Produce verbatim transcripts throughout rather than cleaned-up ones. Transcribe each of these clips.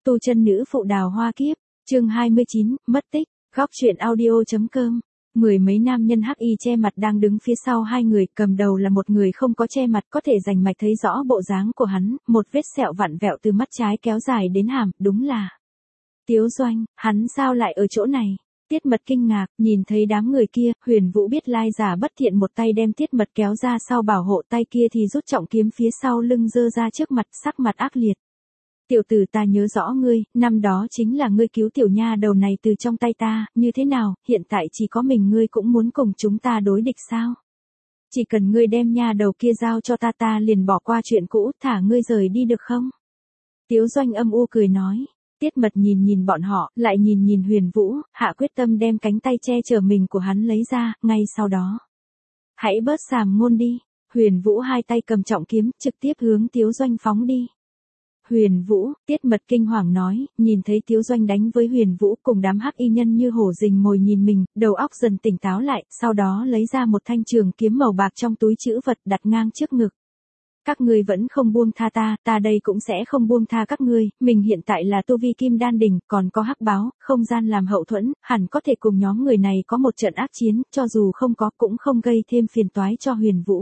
Tu chân nữ phụ đào hoa kiếp, chương hai mươi chín, mất tích, góc truyện audio.com. Mười mấy nam nhân hắc y che mặt đang đứng phía sau hai người, cầm đầu là một người không có che mặt, có thể rành mạch thấy rõ bộ dáng của hắn, một vết sẹo vặn vẹo từ mắt trái kéo dài đến hàm, đúng là Tiếu Doanh. Hắn sao lại ở chỗ này? Tiết Mật kinh ngạc, nhìn thấy đám người kia, Huyền Vũ biết lai giả bất thiện, một tay đem Tiết Mật kéo ra sau bảo hộ, tay kia thì rút trọng kiếm phía sau lưng giơ ra trước mặt, sắc mặt ác liệt. Tiểu tử, ta nhớ rõ ngươi, năm đó chính là ngươi cứu tiểu nha đầu này từ trong tay ta, như thế nào, hiện tại chỉ có mình ngươi cũng muốn cùng chúng ta đối địch sao? Chỉ cần ngươi đem nha đầu kia giao cho ta, ta liền bỏ qua chuyện cũ, thả ngươi rời đi được không? Tiếu Doanh âm u cười nói. Tiết Mật nhìn nhìn bọn họ, lại nhìn nhìn Huyền Vũ, hạ quyết tâm đem cánh tay che chở mình của hắn lấy ra, ngay sau đó. Hãy bớt sàm ngôn đi. Huyền Vũ hai tay cầm trọng kiếm, trực tiếp hướng Tiếu Doanh phóng đi. Huyền Vũ, Tiết Mật kinh hoàng nói, nhìn thấy Tiếu Doanh đánh với Huyền Vũ cùng đám hắc y nhân như hổ rình mồi nhìn mình, đầu óc dần tỉnh táo lại, sau đó lấy ra một thanh trường kiếm màu bạc trong túi trữ vật đặt ngang trước ngực. Các ngươi vẫn không buông tha ta, ta đây cũng sẽ không buông tha các ngươi, mình hiện tại là tu vi kim đan đỉnh, còn có hắc báo, không gian làm hậu thuẫn, hẳn có thể cùng nhóm người này có một trận ác chiến, cho dù không có cũng không gây thêm phiền toái cho Huyền Vũ.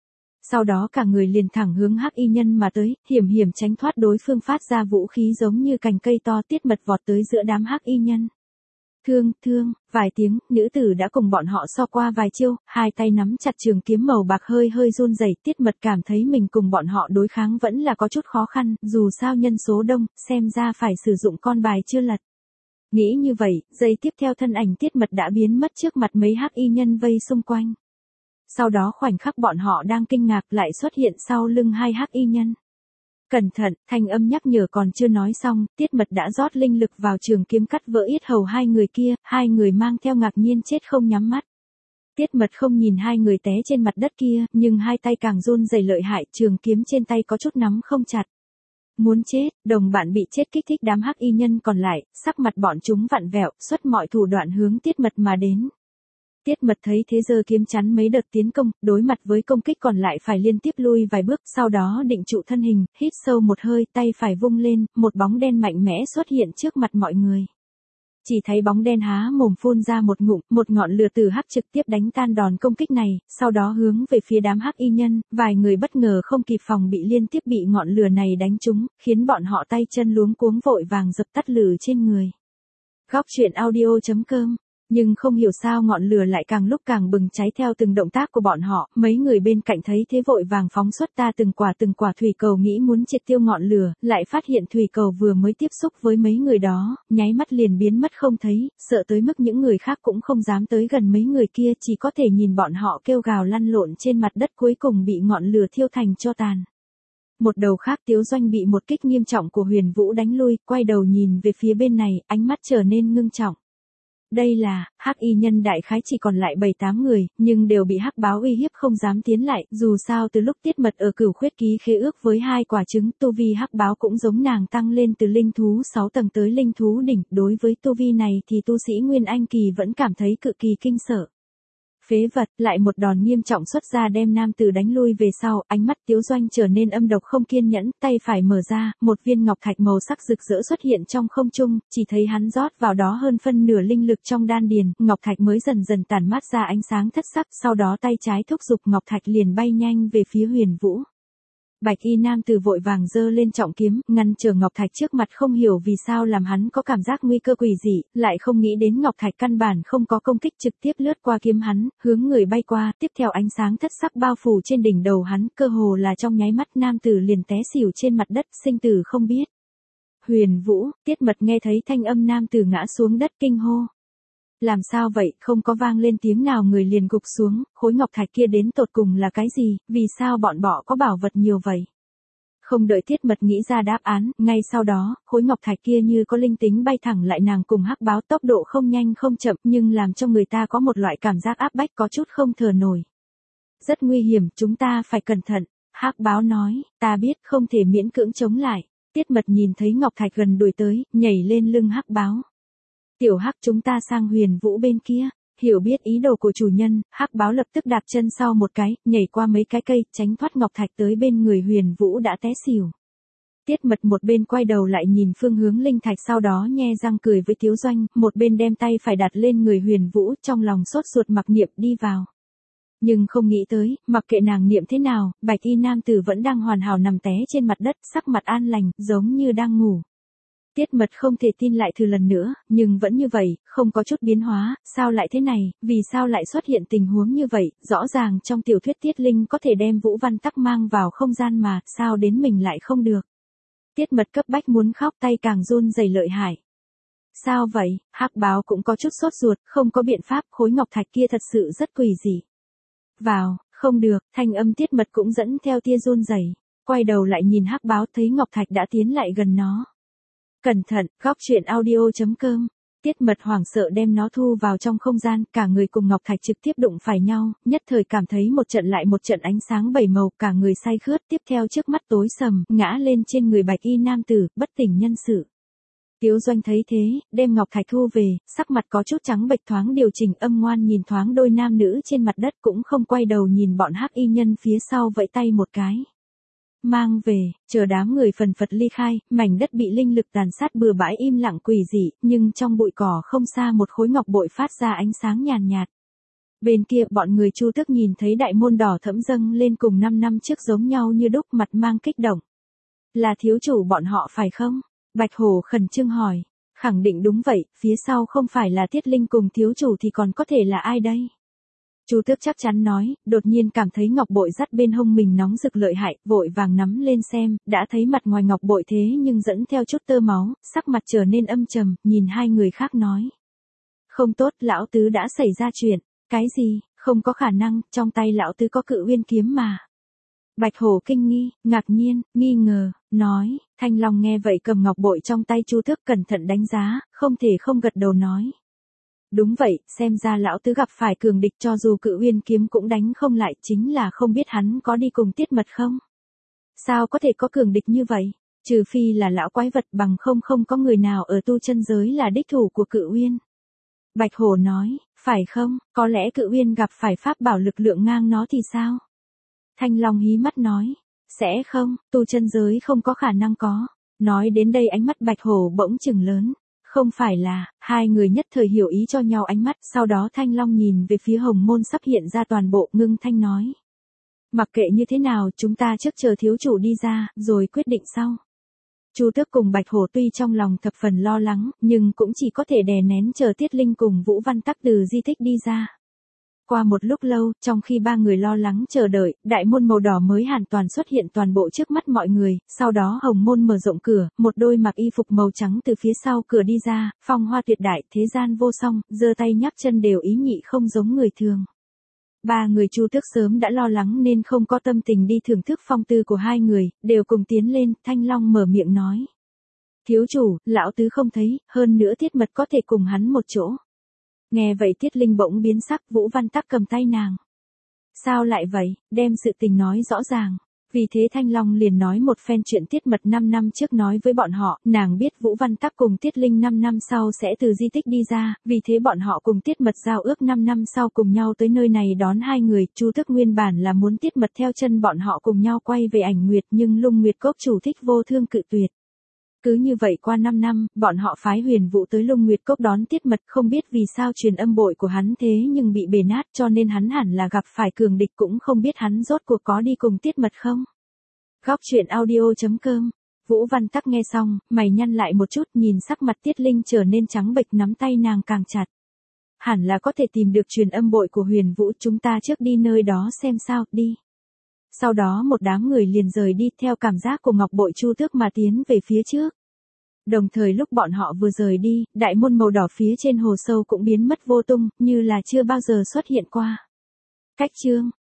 Sau đó cả người liền thẳng hướng hắc y nhân mà tới, hiểm hiểm tránh thoát đối phương phát ra vũ khí giống như cành cây to. Tiết Mật vọt tới giữa đám hắc y nhân. Thương, thương, vài tiếng, nữ tử đã cùng bọn họ so qua vài chiêu, hai tay nắm chặt trường kiếm màu bạc hơi hơi run rẩy. Tiết Mật cảm thấy mình cùng bọn họ đối kháng vẫn là có chút khó khăn, dù sao nhân số đông, xem ra phải sử dụng con bài chưa lật. Nghĩ như vậy, giây tiếp theo thân ảnh Tiết Mật đã biến mất trước mặt mấy hắc y nhân vây xung quanh. Sau đó khoảnh khắc bọn họ đang kinh ngạc lại xuất hiện sau lưng hai hắc y nhân. Cẩn thận, thanh âm nhắc nhở còn chưa nói xong, Tiết Mật đã rót linh lực vào trường kiếm cắt vỡ yết hầu hai người kia, hai người mang theo ngạc nhiên chết không nhắm mắt. Tiết Mật không nhìn hai người té trên mặt đất kia, nhưng hai tay càng run rẩy lợi hại, trường kiếm trên tay có chút nắm không chặt. Muốn chết, đồng bạn bị chết kích thích đám hắc y nhân còn lại, sắc mặt bọn chúng vặn vẹo, xuất mọi thủ đoạn hướng Tiết Mật mà đến. Tiết Mật thấy thế giơ kiếm chắn mấy đợt tiến công, đối mặt với công kích còn lại phải liên tiếp lui vài bước, sau đó định trụ thân hình, hít sâu một hơi, tay phải vung lên, một bóng đen mạnh mẽ xuất hiện trước mặt mọi người. Chỉ thấy bóng đen há mồm phun ra một ngụm, một ngọn lửa từ hắc trực tiếp đánh tan đòn công kích này, sau đó hướng về phía đám hắc y nhân, vài người bất ngờ không kịp phòng bị liên tiếp bị ngọn lửa này đánh trúng, khiến bọn họ tay chân luống cuống vội vàng dập tắt lửa trên người. Góc truyện audio.com. Nhưng không hiểu sao ngọn lửa lại càng lúc càng bừng cháy theo từng động tác của bọn họ, mấy người bên cạnh thấy thế vội vàng phóng xuất ta từng quả từng quả thủy cầu nghĩ muốn triệt tiêu ngọn lửa, lại phát hiện thủy cầu vừa mới tiếp xúc với mấy người đó, nháy mắt liền biến mất không thấy, sợ tới mức những người khác cũng không dám tới gần mấy người kia, chỉ có thể nhìn bọn họ kêu gào lăn lộn trên mặt đất cuối cùng bị ngọn lửa thiêu thành tro tàn. Một đầu khác Tiếu Doanh bị một kích nghiêm trọng của Huyền Vũ đánh lui, quay đầu nhìn về phía bên này, ánh mắt trở nên ngưng trọng. Đây là, hắc y nhân đại khái chỉ còn lại bảy tám người, nhưng đều bị hắc báo uy hiếp không dám tiến lại, dù sao từ lúc Tiết Mật ở Cửu Khuyết ký khế ước với hai quả trứng, tu vi hắc báo cũng giống nàng tăng lên từ linh thú sáu tầng tới linh thú đỉnh, đối với tu vi này thì tu sĩ Nguyên Anh kỳ vẫn cảm thấy cực kỳ kinh sợ. Phế vật, lại một đòn nghiêm trọng xuất ra đem nam tử đánh lui về sau, ánh mắt Tiếu Doanh trở nên âm độc không kiên nhẫn, tay phải mở ra, một viên ngọc thạch màu sắc rực rỡ xuất hiện trong không trung, chỉ thấy hắn rót vào đó hơn phân nửa linh lực trong đan điền, ngọc thạch mới dần dần tản mát ra ánh sáng thất sắc, sau đó tay trái thúc giục ngọc thạch liền bay nhanh về phía Huyền Vũ. Bạch y nam tử vội vàng giơ lên trọng kiếm, ngăn trở ngọc thạch trước mặt, không hiểu vì sao làm hắn có cảm giác nguy cơ quỷ dị, lại không nghĩ đến ngọc thạch căn bản không có công kích, trực tiếp lướt qua kiếm hắn, hướng người bay qua, tiếp theo ánh sáng thất sắc bao phủ trên đỉnh đầu hắn, cơ hồ là trong nháy mắt nam tử liền té xỉu trên mặt đất, sinh tử không biết. Huyền Vũ, Tiết Mật nghe thấy thanh âm nam tử ngã xuống đất kinh hô. Làm sao vậy, không có vang lên tiếng nào người liền gục xuống, khối ngọc thạch kia đến tột cùng là cái gì, vì sao bọn bọ có bảo vật nhiều vậy? Không đợi Tiết Mật nghĩ ra đáp án, ngay sau đó, khối ngọc thạch kia như có linh tính bay thẳng lại nàng cùng hắc báo, tốc độ không nhanh không chậm nhưng làm cho người ta có một loại cảm giác áp bách có chút không thở nổi. Rất nguy hiểm, chúng ta phải cẩn thận, hắc báo nói, ta biết không thể miễn cưỡng chống lại. Tiết Mật nhìn thấy ngọc thạch gần đuổi tới, nhảy lên lưng hắc báo. Tiểu hắc, chúng ta sang Huyền Vũ bên kia. Hiểu biết ý đồ của chủ nhân, hắc báo lập tức đạp chân sau một cái, nhảy qua mấy cái cây, tránh thoát ngọc thạch tới bên người Huyền Vũ đã té xỉu. Tiết Mật một bên quay đầu lại nhìn phương hướng linh thạch sau đó nhe răng cười với Tiếu Doanh, một bên đem tay phải đặt lên người Huyền Vũ trong lòng sốt ruột mặc niệm đi vào. Nhưng không nghĩ tới, mặc kệ nàng niệm thế nào, bạch y nam tử vẫn đang hoàn hảo nằm té trên mặt đất, sắc mặt an lành, giống như đang ngủ. Tiết Mật không thể tin lại thử lần nữa, nhưng vẫn như vậy, không có chút biến hóa, sao lại thế này, vì sao lại xuất hiện tình huống như vậy, rõ ràng trong tiểu thuyết Tiết Linh có thể đem Vũ Văn Tắc mang vào không gian mà, sao đến mình lại không được. Tiết Mật cấp bách muốn khóc, tay càng run rẩy lợi hại. Sao vậy, Hắc Báo cũng có chút sốt ruột, không có biện pháp, khối ngọc thạch kia thật sự rất quỷ dị. Vào, không được, thanh âm Tiết Mật cũng dẫn theo tia run rẩy, quay đầu lại nhìn Hắc Báo thấy ngọc thạch đã tiến lại gần nó. Cẩn thận, góc truyện audio chấm com. Tiết Mật hoảng sợ đem nó thu vào trong không gian, cả người cùng ngọc thạch trực tiếp đụng phải nhau, nhất thời cảm thấy một trận lại một trận ánh sáng bảy màu, cả người say khướt, tiếp theo trước mắt tối sầm, ngã lên trên người bạch y nam tử, bất tỉnh nhân sự. Tiếu Doanh thấy thế, đem ngọc thạch thu về, sắc mặt có chút trắng bệch, thoáng điều chỉnh âm ngoan nhìn thoáng đôi nam nữ trên mặt đất, cũng không quay đầu nhìn bọn hắc y nhân phía sau, vẫy tay một cái. Mang về, chờ đám người phần phật ly khai, mảnh đất bị linh lực tàn sát bừa bãi im lặng quỷ dị, nhưng trong bụi cỏ không xa một khối ngọc bội phát ra ánh sáng nhàn nhạt. Bên kia bọn người Chu Tước nhìn thấy đại môn đỏ thẫm dâng lên cùng năm năm trước giống nhau như đúc, mặt mang kích động. Là thiếu chủ bọn họ phải không? Bạch Hổ khẩn trương hỏi. Khẳng định đúng vậy, phía sau không phải là Tiết Linh cùng thiếu chủ thì còn có thể là ai đây? Chu Tước chắc chắn nói, đột nhiên cảm thấy ngọc bội dắt bên hông mình nóng rực lợi hại, vội vàng nắm lên xem, đã thấy mặt ngoài ngọc bội thế nhưng dẫn theo chút tơ máu, sắc mặt trở nên âm trầm, nhìn hai người khác nói. Không tốt, lão tứ đã xảy ra chuyện. Cái gì, không có khả năng, trong tay lão tứ có Cự Uyên kiếm mà. Bạch Hổ kinh nghi, ngạc nhiên, nghi ngờ, nói, Thanh Long nghe vậy cầm ngọc bội trong tay Chu Tước cẩn thận đánh giá, không thể không gật đầu nói. Đúng vậy, xem ra lão tứ gặp phải cường địch, cho dù Cự Uyên kiếm cũng đánh không lại, chính là không biết hắn có đi cùng Tiết Mật không? Sao có thể có cường địch như vậy? Trừ phi là lão quái vật, bằng không không có người nào ở tu chân giới là đích thủ của Cự Uyên. Bạch Hổ nói, phải không, có lẽ Cự Uyên gặp phải pháp bảo lực lượng ngang nó thì sao? Thanh Long hí mắt nói, sẽ không, tu chân giới không có khả năng có. Nói đến đây ánh mắt Bạch Hổ bỗng chừng lớn. Không phải là, hai người nhất thời hiểu ý cho nhau ánh mắt, sau đó Thanh Long nhìn về phía hồng môn sắp hiện ra toàn bộ, ngưng thanh nói. Mặc kệ như thế nào, chúng ta trước chờ thiếu chủ đi ra, rồi quyết định sau. Chu Tước cùng Bạch Hổ tuy trong lòng thập phần lo lắng, nhưng cũng chỉ có thể đè nén chờ Tiết Linh cùng Vũ Văn Tắc từ di tích đi ra. Qua một lúc lâu, trong khi ba người lo lắng chờ đợi, đại môn màu đỏ mới hoàn toàn xuất hiện toàn bộ trước mắt mọi người, sau đó hồng môn mở rộng cửa, một đôi mặc y phục màu trắng từ phía sau cửa đi ra, phong hoa tuyệt đại, thế gian vô song, giơ tay nhấc chân đều ý nhị không giống người thường. Ba người Chu Tước sớm đã lo lắng nên không có tâm tình đi thưởng thức phong tư của hai người, đều cùng tiến lên, Thanh Long mở miệng nói. Thiếu chủ, lão tứ không thấy, hơn nữa Tiết Mật có thể cùng hắn một chỗ. Nghe vậy Tiết Linh bỗng biến sắc, Vũ Văn Tắc cầm tay nàng. Sao lại vậy, đem sự tình nói rõ ràng. Vì thế Thanh Long liền nói một phen chuyện Tiết Mật năm năm trước nói với bọn họ, nàng biết Vũ Văn Tắc cùng Tiết Linh năm năm sau sẽ từ di tích đi ra, vì thế bọn họ cùng Tiết Mật giao ước năm năm sau cùng nhau tới nơi này đón hai người. Chu Tước nguyên bản là muốn Tiết Mật theo chân bọn họ cùng nhau quay về Ảnh Nguyệt, nhưng Lung Nguyệt Cốc chủ Thích Vô Thương cự tuyệt. Cứ như vậy qua năm năm, bọn họ phái Huyền Vũ tới Lung Nguyệt Cốc đón Tiết Mật, không biết vì sao truyền âm bội của hắn thế nhưng bị bể nát, cho nên hắn hẳn là gặp phải cường địch, cũng không biết hắn rốt cuộc có đi cùng Tiết Mật không. Góc truyện audio chấm com. Vũ Văn Tắc nghe xong, mày nhăn lại một chút, nhìn sắc mặt Tiết Linh trở nên trắng bệch, nắm tay nàng càng chặt. Hẳn là có thể tìm được truyền âm bội của Huyền Vũ, chúng ta trước đi nơi đó xem sao, đi. Sau đó một đám người liền rời đi theo cảm giác của ngọc bội Chu Tước mà tiến về phía trước. Đồng thời lúc bọn họ vừa rời đi, đại môn màu đỏ phía trên hồ sâu cũng biến mất vô tung, như là chưa bao giờ xuất hiện qua. Cách chương